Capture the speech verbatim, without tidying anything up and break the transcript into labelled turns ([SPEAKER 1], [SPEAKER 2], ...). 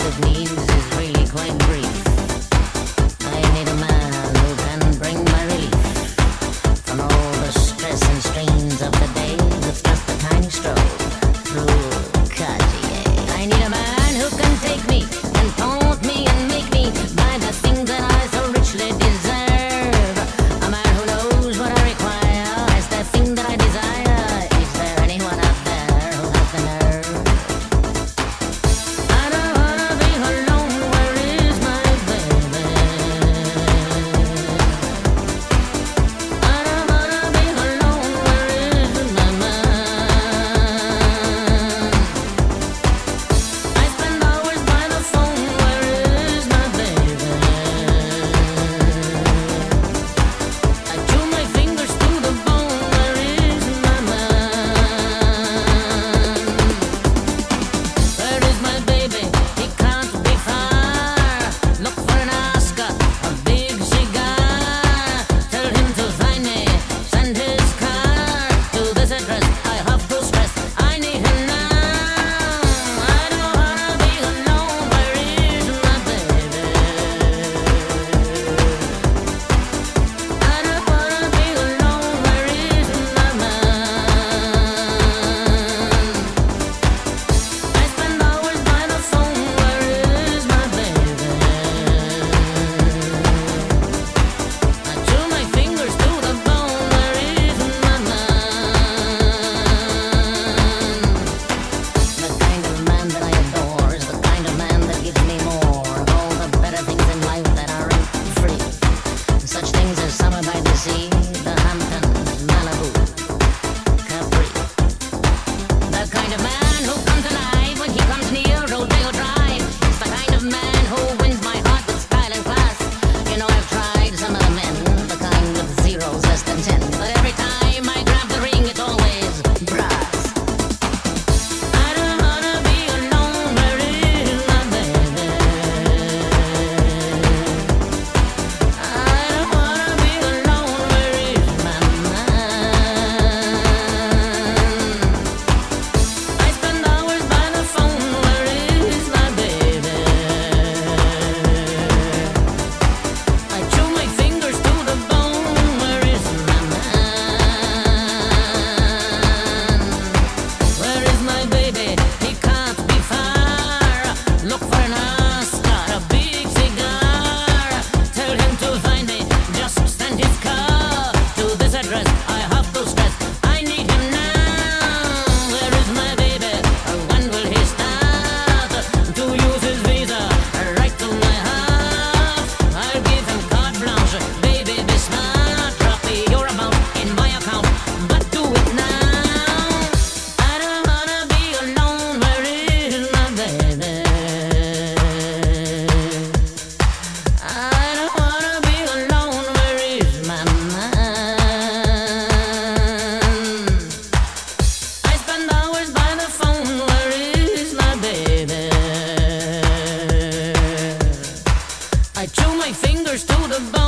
[SPEAKER 1] of needs is really quite brief. I need a man who can bring my relief from all the stress and strains of the day with just a tiny stroll through Cartier. I need a man who can take me and taunt me and make me buy the things that I so richly deserve. A man who knows what I require as the thing that I desire. Is there anyone out there who has the nerve? I don't wanna be alone, where is my baby? I don't wanna be alone, where is my man? I spend hours by the phone, where is my baby? I chew my fingers to the bone, where is my man? Where is my baby? He can't be far. Look for an Oscar, a big cigar. Tell him to find me, send his car to this address. I have to stress, I need him now. I don't wanna be alone, where is my baby? I don't wanna be alone, where is my man? I spend hours by the phone, where is my baby? I chew my fingers to the bone, where is my man? The kind of man that I adore is the kind of man that gives me more of all the better things in life that aren't free. Such things as summer by the sea, the Hamptons, Malibu, Capri. The kind of man who comes alive when he comes near Rodeo Drive. It's the kind of man who wins my heart with style and class. You know, I've tried some of the men, the kind with zeros less than ten, but every time I grab the ring, it's always brass. I don't wanna be alone, where is my baby? I don't wanna be alone, where is my man? I spend hours by the phone, where is my baby? I chew my fingers to the bone, where is my man? Where is my baby? He can't be far. Look for an Oscar, a big cigar. Tell him to find me, just send his car to this address. I have to stress, I need him now. Where is my baby? When will he start to use his visa right to my heart? I'll give him carte blanche, baby, be smart. Drop me your amount in my account, but do it now. I don't wanna be alone, where is my baby? I don't wanna be alone, where is my man? I spend hours by the phone, where is my baby? I chew my fingers to the bone.